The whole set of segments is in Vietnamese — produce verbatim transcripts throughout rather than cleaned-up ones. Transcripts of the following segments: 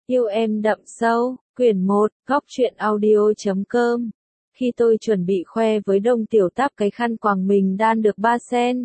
Yêu em đậm sâu, quyển một, góc truyện audio chấm com. Khi tôi chuẩn bị khoe với Đông Tiểu Táp cái khăn quàng mình đan được ba sen.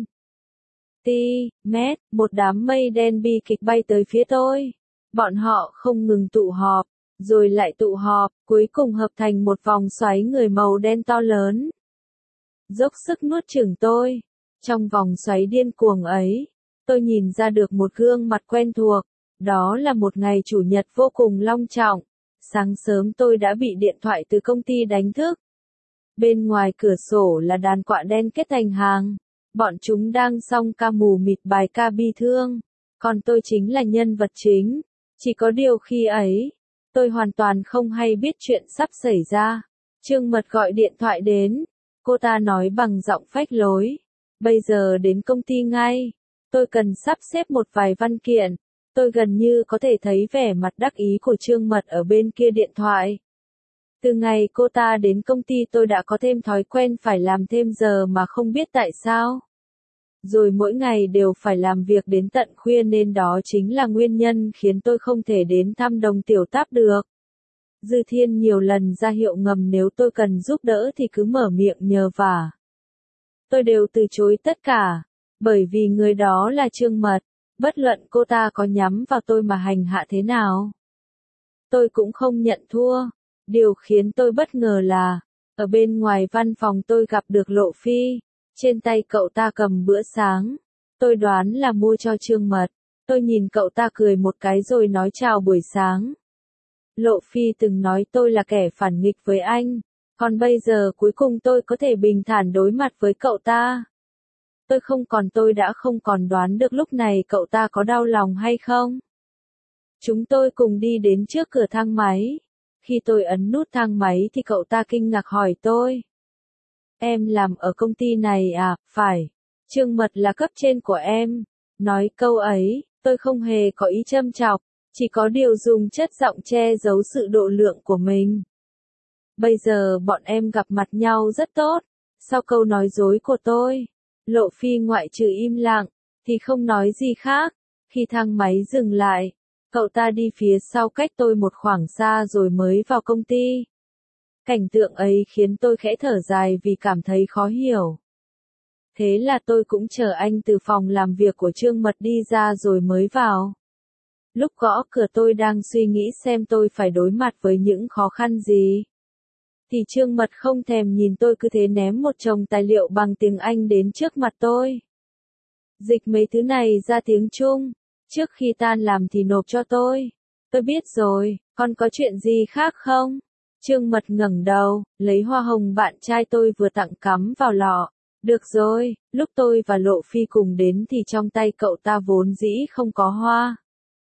Ti, mét, một đám mây đen bi kịch bay tới phía tôi. Bọn họ không ngừng tụ họp, rồi lại tụ họp, cuối cùng hợp thành một vòng xoáy người màu đen to lớn. Dốc sức nuốt chửng tôi. Trong vòng xoáy điên cuồng ấy, tôi nhìn ra được một gương mặt quen thuộc. Đó là một ngày chủ nhật vô cùng long trọng. Sáng sớm tôi đã bị điện thoại từ công ty đánh thức. Bên ngoài cửa sổ là đàn quạ đen kết thành hàng. Bọn chúng đang song ca mù mịt bài ca bi thương. Còn tôi chính là nhân vật chính. Chỉ có điều khi ấy, tôi hoàn toàn không hay biết chuyện sắp xảy ra. Trương Mật gọi điện thoại đến. Cô ta nói bằng giọng phách lối. Bây giờ đến công ty ngay. Tôi cần sắp xếp một vài văn kiện. Tôi gần như có thể thấy vẻ mặt đắc ý của Trương Mật ở bên kia điện thoại. Từ ngày cô ta đến công ty tôi đã có thêm thói quen phải làm thêm giờ mà không biết tại sao. Rồi mỗi ngày đều phải làm việc đến tận khuya nên đó chính là nguyên nhân khiến tôi không thể đến thăm Đồng Tiểu Táp được. Dư Thiên nhiều lần ra hiệu ngầm nếu tôi cần giúp đỡ thì cứ mở miệng nhờ vả. Tôi đều từ chối tất cả, bởi vì người đó là Trương Mật. Bất luận cô ta có nhắm vào tôi mà hành hạ thế nào, tôi cũng không nhận thua. Điều khiến tôi bất ngờ là, ở bên ngoài văn phòng tôi gặp được Lộ Phi, trên tay cậu ta cầm bữa sáng. Tôi đoán là mua cho Trương Mật. Tôi nhìn cậu ta cười một cái rồi nói chào buổi sáng. Lộ Phi từng nói tôi là kẻ phản nghịch với anh, còn bây giờ cuối cùng tôi có thể bình thản đối mặt với cậu ta. Tôi không còn tôi đã không còn đoán được lúc này cậu ta có đau lòng hay không. Chúng tôi cùng đi đến trước cửa thang máy. Khi tôi ấn nút thang máy thì cậu ta kinh ngạc hỏi tôi. Em làm ở công ty này à? Phải. Trương Mật là cấp trên của em. Nói câu ấy, tôi không hề có ý châm chọc, chỉ có điều dùng chất giọng che giấu sự độ lượng của mình. Bây giờ bọn em gặp mặt nhau rất tốt. Sau câu nói dối của tôi, Lộ Phi ngoại trừ im lặng, thì không nói gì khác. Khi thang máy dừng lại, cậu ta đi phía sau cách tôi một khoảng xa rồi mới vào công ty. Cảnh tượng ấy khiến tôi khẽ thở dài vì cảm thấy khó hiểu. Thế là tôi cũng chờ anh từ phòng làm việc của Trương Mật đi ra rồi mới vào. Lúc gõ cửa tôi đang suy nghĩ xem tôi phải đối mặt với những khó khăn gì. Thì Trương Mật không thèm nhìn tôi cứ thế ném một chồng tài liệu bằng tiếng Anh đến trước mặt tôi. Dịch mấy thứ này ra tiếng Trung, trước khi tan làm thì nộp cho tôi. Tôi biết rồi, còn có chuyện gì khác không? Trương Mật ngẩng đầu, lấy hoa hồng bạn trai tôi vừa tặng cắm vào lọ. Được rồi, lúc tôi và Lộ Phi cùng đến thì trong tay cậu ta vốn dĩ không có hoa.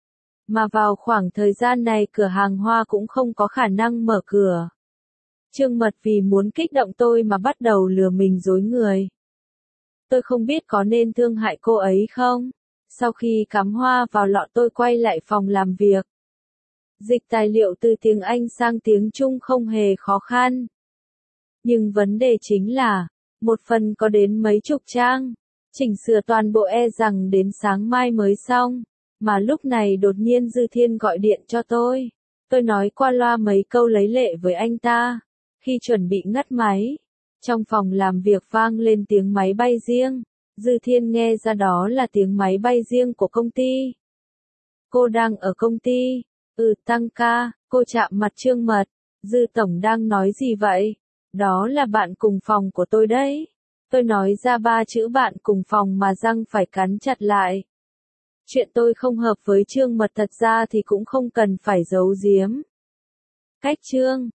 Mà vào khoảng thời gian này cửa hàng hoa cũng không có khả năng mở cửa. Trương Mật vì muốn kích động tôi mà bắt đầu lừa mình dối người. Tôi không biết có nên thương hại cô ấy không? Sau khi cắm hoa vào lọ tôi quay lại phòng làm việc. Dịch tài liệu từ tiếng Anh sang tiếng Trung không hề khó khăn. Nhưng vấn đề chính là, một phần có đến mấy chục trang. Chỉnh sửa toàn bộ e rằng đến sáng mai mới xong. Mà lúc này đột nhiên Dư Thiên gọi điện cho tôi. Tôi nói qua loa mấy câu lấy lệ với anh ta. Khi chuẩn bị ngắt máy, trong phòng làm việc vang lên tiếng máy bay riêng. Dư Thiên nghe ra đó là tiếng máy bay riêng của công ty. Cô đang ở công ty. Ừ, tăng ca. Cô chạm mặt Trương Mật. Dư tổng đang nói gì vậy? Đó là bạn cùng phòng của tôi đấy. Tôi nói ra ba chữ bạn cùng phòng mà răng phải cắn chặt lại. Chuyện tôi không hợp với Trương Mật thật ra thì cũng không cần phải giấu giếm. Cách Trương